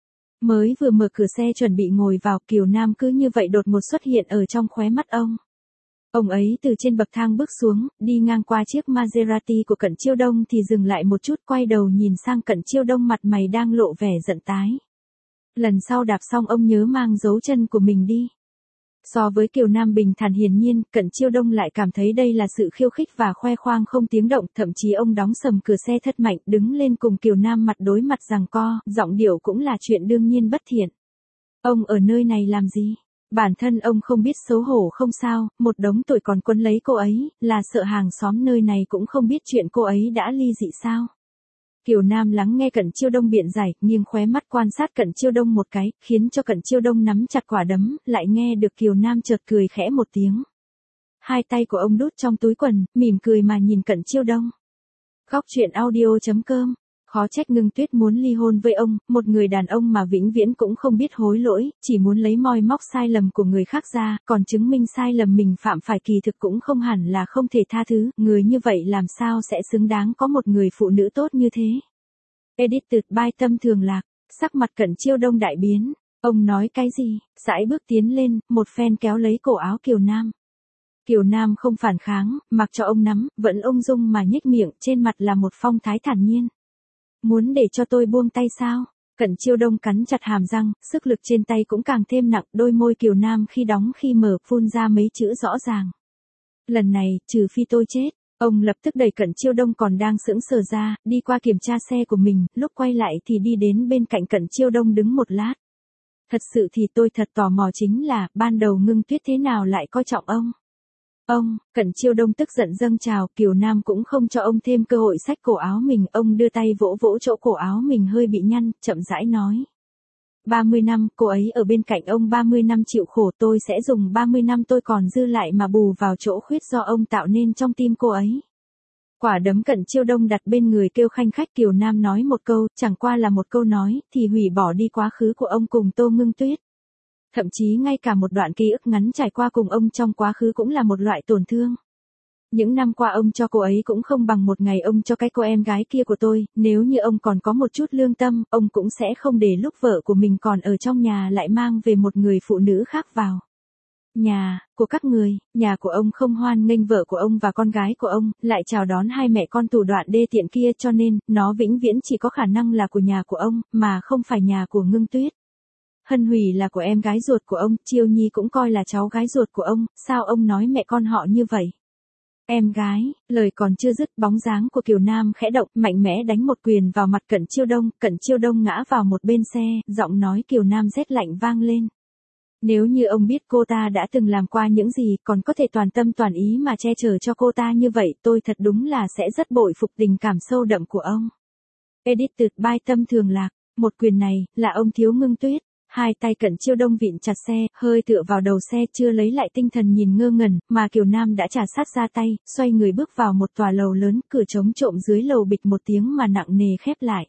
Mới vừa mở cửa xe chuẩn bị ngồi vào, Kiều Nam cứ như vậy đột ngột xuất hiện ở trong khóe mắt ông. Ông ấy từ trên bậc thang bước xuống, đi ngang qua chiếc Maserati của Cận Chiêu Đông thì dừng lại một chút, quay đầu nhìn sang Cận Chiêu Đông, mặt mày đang lộ vẻ giận tái. Lần sau đạp xong ông nhớ mang dấu chân của mình đi. So với Kiều Nam bình thản hiển nhiên, Cận Chiêu Đông lại cảm thấy đây là sự khiêu khích và khoe khoang không tiếng động, thậm chí ông đóng sầm cửa xe thật mạnh, đứng lên cùng Kiều Nam mặt đối mặt giằng co, giọng điệu cũng là chuyện đương nhiên bất thiện. Ông ở nơi này làm gì? Bản thân ông không biết xấu hổ không sao, một đống tuổi còn quấn lấy cô ấy, là sợ hàng xóm nơi này cũng không biết chuyện cô ấy đã ly dị sao? Kiều Nam lắng nghe Cận Chiêu Đông biện giải, nghiêng khóe mắt quan sát Cận Chiêu Đông một cái, khiến cho Cận Chiêu Đông nắm chặt quả đấm, lại nghe được Kiều Nam chợt cười khẽ một tiếng. Hai tay của ông đút trong túi quần, mỉm cười mà nhìn Cận Chiêu Đông. Góc truyện audio chấm com. Khó trách Ngưng Tuyết muốn ly hôn với ông, một người đàn ông mà vĩnh viễn cũng không biết hối lỗi, chỉ muốn lấy moi móc sai lầm của người khác ra, còn chứng minh sai lầm mình phạm phải kỳ thực cũng không hẳn là không thể tha thứ, người như vậy làm sao sẽ xứng đáng có một người phụ nữ tốt như thế. Edited by Tâm Thường Lạc. Sắc mặt Cận Chiêu Đông đại biến, ông nói cái gì? Sải bước tiến lên, một phen kéo lấy cổ áo Kiều Nam. Kiều Nam không phản kháng, mặc cho ông nắm, vẫn ung dung mà nhếch miệng, trên mặt là một phong thái thản nhiên. Muốn để cho tôi buông tay sao? Cận Chiêu Đông cắn chặt hàm răng, sức lực trên tay cũng càng thêm nặng, đôi môi Kiều Nam khi đóng khi mở phun ra mấy chữ rõ ràng. Lần này, trừ phi tôi chết. Ông lập tức đẩy Cận Chiêu Đông còn đang sững sờ ra, đi qua kiểm tra xe của mình, lúc quay lại thì đi đến bên cạnh Cận Chiêu Đông đứng một lát. Thật sự thì tôi thật tò mò chính là, ban đầu Ngưng Tuyết thế nào lại coi trọng ông? Ông, Cận Chiêu Đông tức giận dâng trào, Kiều Nam cũng không cho ông thêm cơ hội xách cổ áo mình, ông đưa tay vỗ vỗ chỗ cổ áo mình hơi bị nhăn, chậm rãi nói. ba mươi năm, cô ấy ở bên cạnh ông ba mươi năm chịu khổ, tôi sẽ dùng ba mươi năm tôi còn dư lại mà bù vào chỗ khuyết do ông tạo nên trong tim cô ấy. Quả đấm Cận Chiêu Đông đặt bên người kêu khanh khách, Kiều Nam nói một câu, chẳng qua là một câu nói, thì hủy bỏ đi quá khứ của ông cùng Tô Ngưng Tuyết. Thậm chí ngay cả một đoạn ký ức ngắn trải qua cùng ông trong quá khứ cũng là một loại tổn thương. Những năm qua ông cho cô ấy cũng không bằng một ngày ông cho cái cô em gái kia của tôi, nếu như ông còn có một chút lương tâm, ông cũng sẽ không để lúc vợ của mình còn ở trong nhà lại mang về một người phụ nữ khác vào. Nhà của các người, nhà của ông không hoan nghênh vợ của ông và con gái của ông, lại chào đón hai mẹ con thủ đoạn đê tiện kia, cho nên, nó vĩnh viễn chỉ có khả năng là của nhà của ông, mà không phải nhà của Ngưng Tuyết. Hân Hủy là của em gái ruột của ông, Chiêu Nhi cũng coi là cháu gái ruột của ông, sao ông nói mẹ con họ như vậy? Em gái, lời còn chưa dứt, bóng dáng của Kiều Nam khẽ động, mạnh mẽ đánh một quyền vào mặt Cận Chiêu Đông, Cận Chiêu Đông ngã vào một bên xe, giọng nói Kiều Nam rét lạnh vang lên. Nếu như ông biết cô ta đã từng làm qua những gì, còn có thể toàn tâm toàn ý mà che chở cho cô ta như vậy, tôi thật đúng là sẽ rất bội phục tình cảm sâu đậm của ông. Edited by Tâm Thường Lạc, một quyền này, là ông thiếu Ngưng Tuyết. Hai tay Cận Chiêu Đông vịn chặt xe, hơi tựa vào đầu xe, chưa lấy lại tinh thần nhìn ngơ ngẩn, mà Kiều Nam đã trả sát ra tay, xoay người bước vào một tòa lầu lớn, cửa chống trộm dưới lầu bịch một tiếng mà nặng nề khép lại.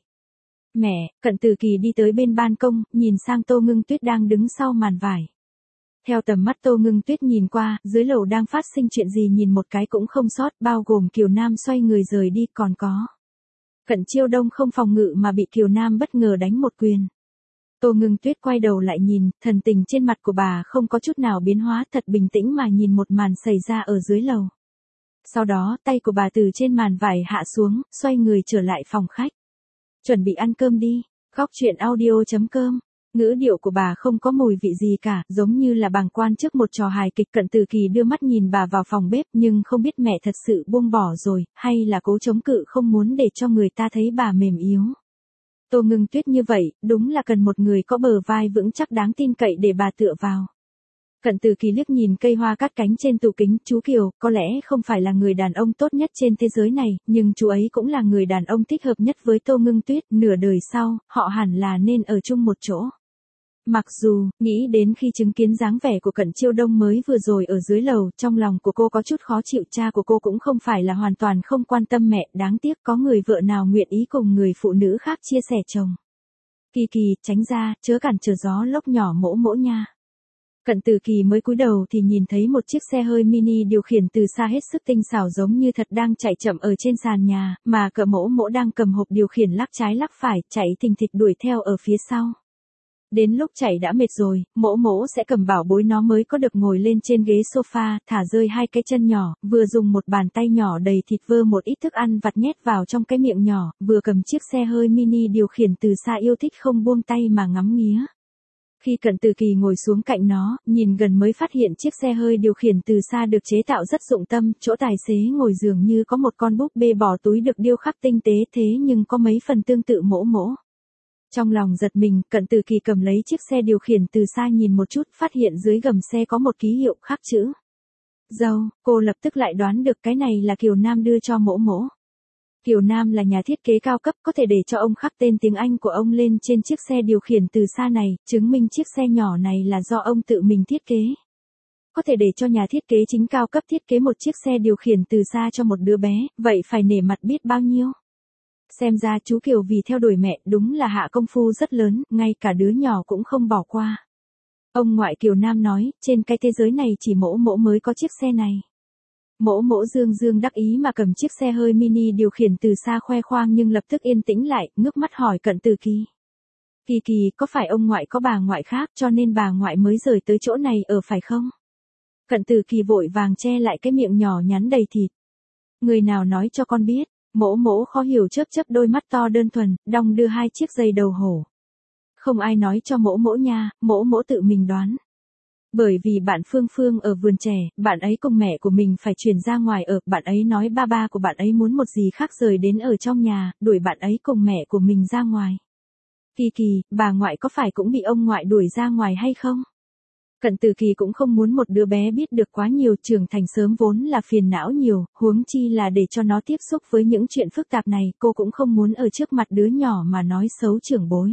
Mẹ, Cận Từ Kỳ đi tới bên ban công, nhìn sang Tô Ngưng Tuyết đang đứng sau màn vải. Theo tầm mắt Tô Ngưng Tuyết nhìn qua, dưới lầu đang phát sinh chuyện gì nhìn một cái cũng không sót, bao gồm Kiều Nam xoay người rời đi, còn có Cận Chiêu Đông không phòng ngự mà bị Kiều Nam bất ngờ đánh một quyền. Tô Ngưng Tuyết quay đầu lại nhìn, thần tình trên mặt của bà không có chút nào biến hóa, thật bình tĩnh mà nhìn một màn xảy ra ở dưới lầu. Sau đó, tay của bà từ trên màn vải hạ xuống, xoay người trở lại phòng khách. Chuẩn bị ăn cơm đi, góc chuyện audio chấm com. Ngữ điệu của bà không có mùi vị gì cả, giống như là bàng quan trước một trò hài kịch. Cận Từ Kỳ đưa mắt nhìn bà vào phòng bếp, nhưng không biết mẹ thật sự buông bỏ rồi, hay là cố chống cự không muốn để cho người ta thấy bà mềm yếu. Tô Ngưng Tuyết như vậy, đúng là cần một người có bờ vai vững chắc đáng tin cậy để bà tựa vào. Cận Từ Kỳ liếc nhìn cây hoa cát cánh trên tủ kính, chú Kiều, có lẽ không phải là người đàn ông tốt nhất trên thế giới này, nhưng chú ấy cũng là người đàn ông thích hợp nhất với Tô Ngưng Tuyết, nửa đời sau, họ hẳn là nên ở chung một chỗ. Mặc dù, nghĩ đến khi chứng kiến dáng vẻ của Cận Chiêu Đông mới vừa rồi ở dưới lầu, trong lòng của cô có chút khó chịu, cha của cô cũng không phải là hoàn toàn không quan tâm mẹ, đáng tiếc có người vợ nào nguyện ý cùng người phụ nữ khác chia sẻ chồng. Kỳ Kỳ, tránh ra, chớ cản trở gió lốc nhỏ mỗ mỗ nha. Cận Từ Kỳ mới cúi đầu thì nhìn thấy một chiếc xe hơi mini điều khiển từ xa hết sức tinh xảo giống như thật đang chạy chậm ở trên sàn nhà, mà cậu mỗ mỗ đang cầm hộp điều khiển lắc trái lắc phải, chạy thình thịch đuổi theo ở phía sau. Đến lúc chạy đã mệt rồi, mỗ mỗ sẽ cầm bảo bối nó mới có được ngồi lên trên ghế sofa, thả rơi hai cái chân nhỏ, vừa dùng một bàn tay nhỏ đầy thịt vơ một ít thức ăn vặt nhét vào trong cái miệng nhỏ, vừa cầm chiếc xe hơi mini điều khiển từ xa yêu thích không buông tay mà ngắm nghía. Khi Cận Từ Kỳ ngồi xuống cạnh nó, nhìn gần mới phát hiện chiếc xe hơi điều khiển từ xa được chế tạo rất dụng tâm, chỗ tài xế ngồi dường như có một con búp bê bỏ túi được điêu khắc tinh tế thế nhưng có mấy phần tương tự mỗ mỗ. Trong lòng giật mình, Cận Từ Kỳ cầm lấy chiếc xe điều khiển từ xa nhìn một chút, phát hiện dưới gầm xe có một ký hiệu khắc chữ dâu, cô lập tức lại đoán được cái này là Kiều Nam đưa cho mỗ mỗ. Kiều Nam là nhà thiết kế cao cấp, có thể để cho ông khắc tên tiếng Anh của ông lên trên chiếc xe điều khiển từ xa này, chứng minh chiếc xe nhỏ này là do ông tự mình thiết kế. Có thể để cho nhà thiết kế chính cao cấp thiết kế một chiếc xe điều khiển từ xa cho một đứa bé, vậy phải nể mặt biết bao nhiêu. Xem ra chú Kiều vì theo đuổi mẹ đúng là hạ công phu rất lớn, ngay cả đứa nhỏ cũng không bỏ qua. Ông ngoại Kiều Nam nói, trên cái thế giới này chỉ mỗ mỗ mới có chiếc xe này. Mỗ mỗ dương dương đắc ý mà cầm chiếc xe hơi mini điều khiển từ xa khoe khoang nhưng lập tức yên tĩnh lại, ngước mắt hỏi Cận Từ Kỳ. Kỳ Kỳ, có phải ông ngoại có bà ngoại khác cho nên bà ngoại mới rời tới chỗ này ở phải không? Cận Từ Kỳ vội vàng che lại cái miệng nhỏ nhắn đầy thịt. Người nào nói cho con biết? Mỗ mỗ khó hiểu chớp chớp đôi mắt to đơn thuần, đong đưa hai chiếc giày đầu hổ. Không ai nói cho mỗ mỗ nha, mỗ mỗ tự mình đoán. Bởi vì bạn Phương Phương ở vườn trẻ, bạn ấy cùng mẹ của mình phải chuyển ra ngoài ở, bạn ấy nói ba ba của bạn ấy muốn một gì khác rời đến ở trong nhà, đuổi bạn ấy cùng mẹ của mình ra ngoài. Kỳ Kỳ, bà ngoại có phải cũng bị ông ngoại đuổi ra ngoài hay không? Cận Từ Kỳ cũng không muốn một đứa bé biết được quá nhiều, trưởng thành sớm vốn là phiền não nhiều, huống chi là để cho nó tiếp xúc với những chuyện phức tạp này, cô cũng không muốn ở trước mặt đứa nhỏ mà nói xấu trưởng bối.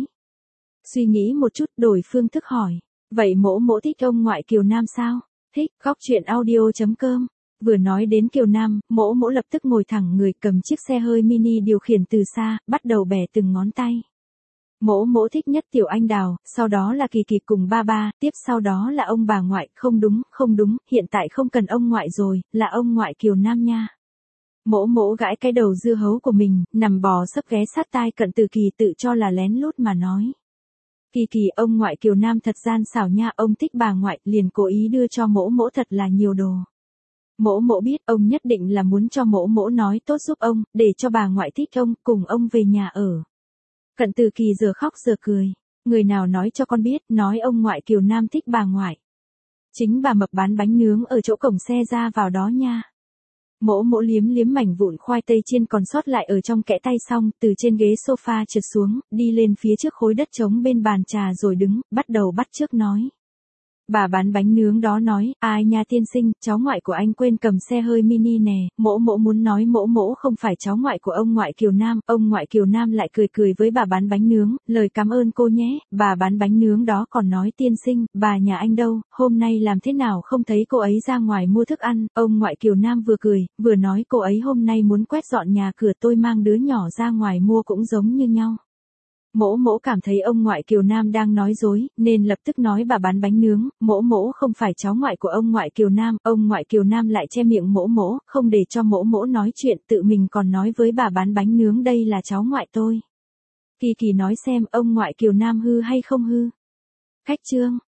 Suy nghĩ một chút đổi phương thức hỏi, vậy mỗ mỗ thích ông ngoại Kiều Nam sao? Thích, góc chuyện audio chấm com. Vừa nói đến Kiều Nam, mỗ mỗ lập tức ngồi thẳng người cầm chiếc xe hơi mini điều khiển từ xa, bắt đầu bẻ từng ngón tay. Mỗ mỗ thích nhất Tiểu Anh Đào, sau đó là Kỳ Kỳ cùng ba ba, tiếp sau đó là ông bà ngoại, không đúng, không đúng, hiện tại không cần ông ngoại rồi, là ông ngoại Kiều Nam nha. Mỗ mỗ gãi cái đầu dưa hấu của mình, nằm bò sấp ghé sát tai Cận Từ Kỳ tự cho là lén lút mà nói. Kỳ Kỳ, ông ngoại Kiều Nam thật gian xảo nha, ông thích bà ngoại, liền cố ý đưa cho mỗ mỗ thật là nhiều đồ. Mỗ mỗ biết ông nhất định là muốn cho mỗ mỗ nói tốt giúp ông, để cho bà ngoại thích ông, cùng ông về nhà ở. Cận Từ Kỳ giờ khóc giờ cười. Người nào nói cho con biết, nói ông ngoại Kiều Nam thích bà ngoại. Chính bà mập bán bánh nướng ở chỗ cổng xe ra vào đó nha. Mỗ mỗ liếm liếm mảnh vụn khoai tây chiên còn sót lại ở trong kẽ tay xong, từ trên ghế sofa trượt xuống, đi lên phía trước khối đất trống bên bàn trà rồi đứng, bắt đầu bắt chước nói. Bà bán bánh nướng đó nói, ai nha tiên sinh, cháu ngoại của anh quên cầm xe hơi mini nè, mỗ mỗ muốn nói mỗ mỗ không phải cháu ngoại của ông ngoại Kiều Nam, ông ngoại Kiều Nam lại cười cười với bà bán bánh nướng, lời cảm ơn cô nhé, bà bán bánh nướng đó còn nói tiên sinh, bà nhà anh đâu, hôm nay làm thế nào không thấy cô ấy ra ngoài mua thức ăn, ông ngoại Kiều Nam vừa cười, vừa nói cô ấy hôm nay muốn quét dọn nhà cửa tôi mang đứa nhỏ ra ngoài mua cũng giống như nhau. Mỗ mỗ cảm thấy ông ngoại Kiều Nam đang nói dối, nên lập tức nói bà bán bánh nướng, mỗ mỗ không phải cháu ngoại của ông ngoại Kiều Nam, ông ngoại Kiều Nam lại che miệng mỗ mỗ, không để cho mỗ mỗ nói chuyện, tự mình còn nói với bà bán bánh nướng đây là cháu ngoại tôi. Kỳ Kỳ nói xem ông ngoại Kiều Nam hư hay không hư. Khách trương.